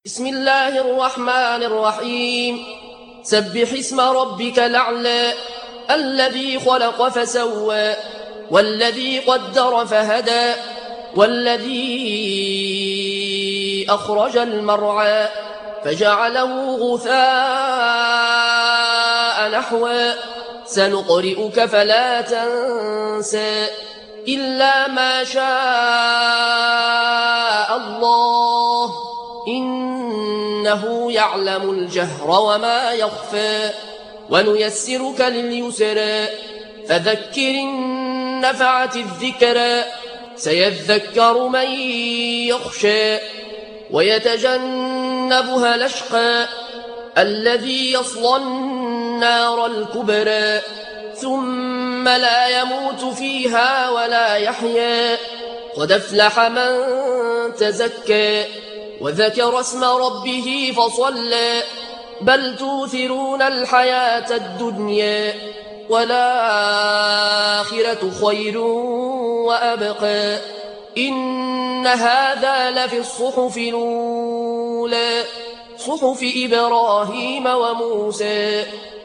بسم الله الرحمن الرحيم. سبح اسم ربك الأعلى الذي خلق فسوى والذي قدر فهدى والذي أخرج المرعى فجعله غثاء نحوا سنقرئك فلا تنسى إلا ما شاء الله إنه يعلم الجهر وما يخفى ونيسرك لليسرى فذكر إن نفعت الذكرى سيذكر من يخشى ويتجنبها الأشقى الذي يصلى النار الكبرى ثم لا يموت فيها ولا يحيا قد أفلح من تزكى وذكر اسم ربه فصلى بل توثرون الحياة الدنيا والآخرة خير وأبقى إن هذا لفي الصحف الأولى صحف إبراهيم وموسى.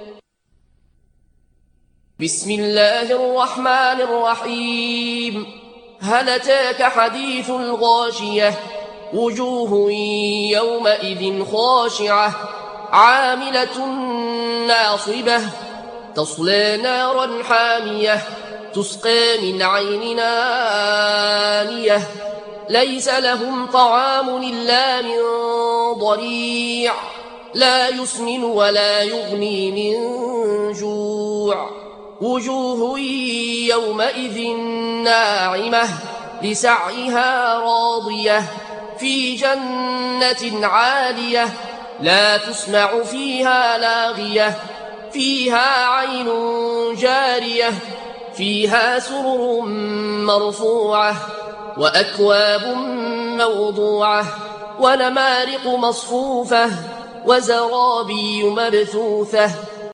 بسم الله الرحمن الرحيم. هل أتاك حديث الغاشية وجوه يومئذ خاشعة عاملة ناصبة تصلى نارا حامية تسقى من عين آنية ليس لهم طعام إلا من ضريع لا يسمن ولا يغني من جوع وجوه يومئذ ناعمة لسعيها راضية في جنة عالية لا تسمع فيها لاغية فيها عين جارية فيها سرر مرفوعة وأكواب موضوعة ونمارق مصفوفة وزرابي مبثوثة